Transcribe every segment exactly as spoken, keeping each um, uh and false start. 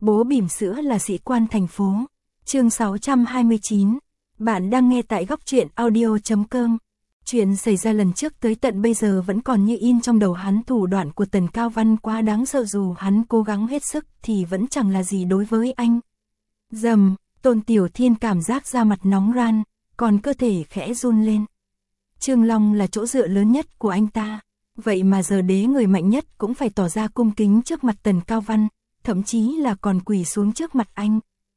Bố bỉm sữa là sĩ quan thành phố. Chương sáu trăm hai mươi chín. Bạn đang nghe tại góc truyện audio chấm com. Chuyện xảy ra lần trước tới tận bây giờ vẫn còn như in trong đầu hắn. Thủ đoạn của Tần Cao Văn quá đáng sợ, dù hắn cố gắng hết sức thì vẫn chẳng là gì đối với anh. Dầm, Tôn Tiểu Thiên cảm giác da mặt nóng ran, còn cơ thể khẽ run lên. Trương Long là chỗ dựa lớn nhất của anh ta, vậy mà giờ đế người mạnh nhất cũng phải tỏ ra cung kính trước mặt Tần Cao Văn, thậm chí là còn quỳ xuống trước mặt anh.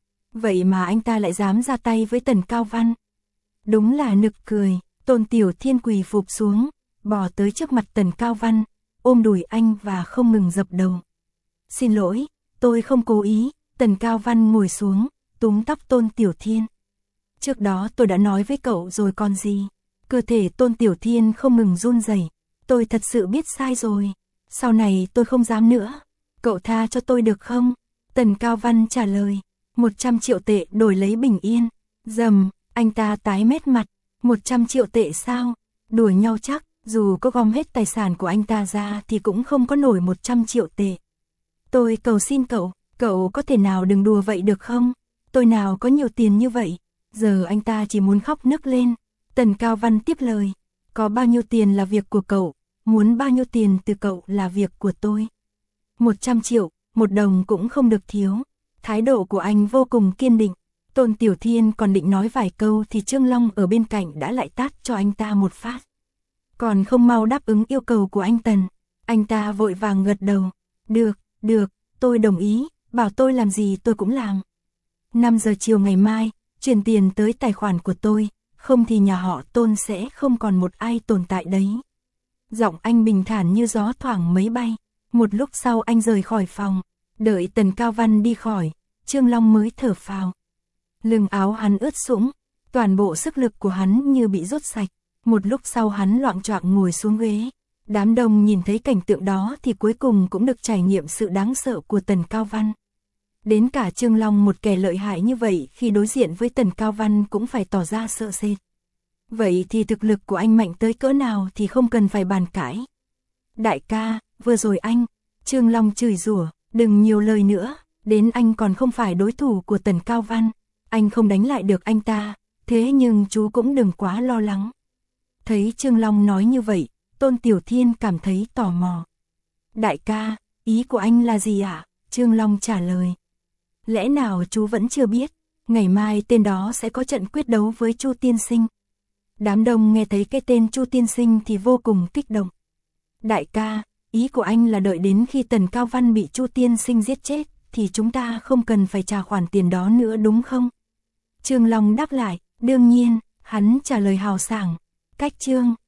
Vậy mà anh ta lại dám ra tay với Tần Cao Văn. Đúng là nực cười. Tôn Tiểu Thiên quỳ phục xuống, bò tới trước mặt Tần Cao Văn, ôm đùi anh và không ngừng dập đầu. Xin lỗi, tôi không cố ý. Tần Cao Văn ngồi xuống, túm tóc Tôn Tiểu Thiên. Trước đó tôi đã nói với cậu rồi còn gì. Cơ thể Tôn Tiểu Thiên không ngừng run rẩy. Tôi thật sự biết sai rồi. Sau này tôi không dám nữa. Cậu tha cho tôi được không? Tần Cao Văn trả lời. một trăm triệu tệ đổi lấy bình yên. Dầm, anh ta tái mét mặt. một trăm triệu tệ sao? Đùa nhau chắc, dù có gom hết tài sản của anh ta ra thì cũng không có nổi một trăm triệu tệ. Tôi cầu xin cậu, cậu có thể nào đừng đùa vậy được không? Tôi nào có nhiều tiền như vậy. Giờ anh ta chỉ muốn khóc nức lên. Tần Cao Văn tiếp lời. Có bao nhiêu tiền là việc của cậu, muốn bao nhiêu tiền từ cậu là việc của tôi. một trăm triệu, một đồng cũng không được thiếu. Thái độ của anh vô cùng kiên định. Tôn Tiểu Thiên còn định nói vài câu thì Trương Long ở bên cạnh đã lại tát cho anh ta một phát. Còn không mau đáp ứng yêu cầu của anh Tần. Anh ta vội vàng gật đầu. Được, được, tôi đồng ý, bảo tôi làm gì tôi cũng làm. năm giờ chiều ngày mai, chuyển tiền tới tài khoản của tôi, không thì nhà họ Tôn sẽ không còn một ai tồn tại đấy. Giọng anh bình thản như gió thoảng mấy bay. Một lúc sau anh rời khỏi phòng, đợi Tần Cao Văn đi khỏi, Trương Long mới thở phào. Lưng áo hắn ướt sũng, toàn bộ sức lực của hắn như bị rút sạch. Một lúc sau hắn loạng choạng ngồi xuống ghế. Đám đông nhìn thấy cảnh tượng đó thì cuối cùng cũng được trải nghiệm sự đáng sợ của Tần Cao Văn. Đến cả Trương Long, một kẻ lợi hại như vậy, khi đối diện với Tần Cao Văn cũng phải tỏ ra sợ sệt. Vậy thì thực lực của anh mạnh tới cỡ nào thì không cần phải bàn cãi. Đại ca, vừa rồi anh, Trương Long chửi rủa, đừng nhiều lời nữa, đến anh còn không phải đối thủ của Tần Cao Văn. Anh không đánh lại được anh ta, thế nhưng chú cũng đừng quá lo lắng. Thấy Trương Long nói như vậy, Tôn Tiểu Thiên cảm thấy tò mò. Đại ca, ý của anh là gì ạ? À? Trương Long trả lời. Lẽ nào chú vẫn chưa biết, ngày mai tên đó sẽ có trận quyết đấu với Chu Tiên Sinh. Đám đông nghe thấy cái tên Chu Tiên Sinh thì vô cùng kích động. Đại ca, ý của anh là đợi đến khi Tần Cao Văn bị Chu Tiên Sinh giết chết, thì chúng ta không cần phải trả khoản tiền đó nữa đúng không? Trương Long đáp lại, đương nhiên, hắn trả lời hào sảng. Cách chương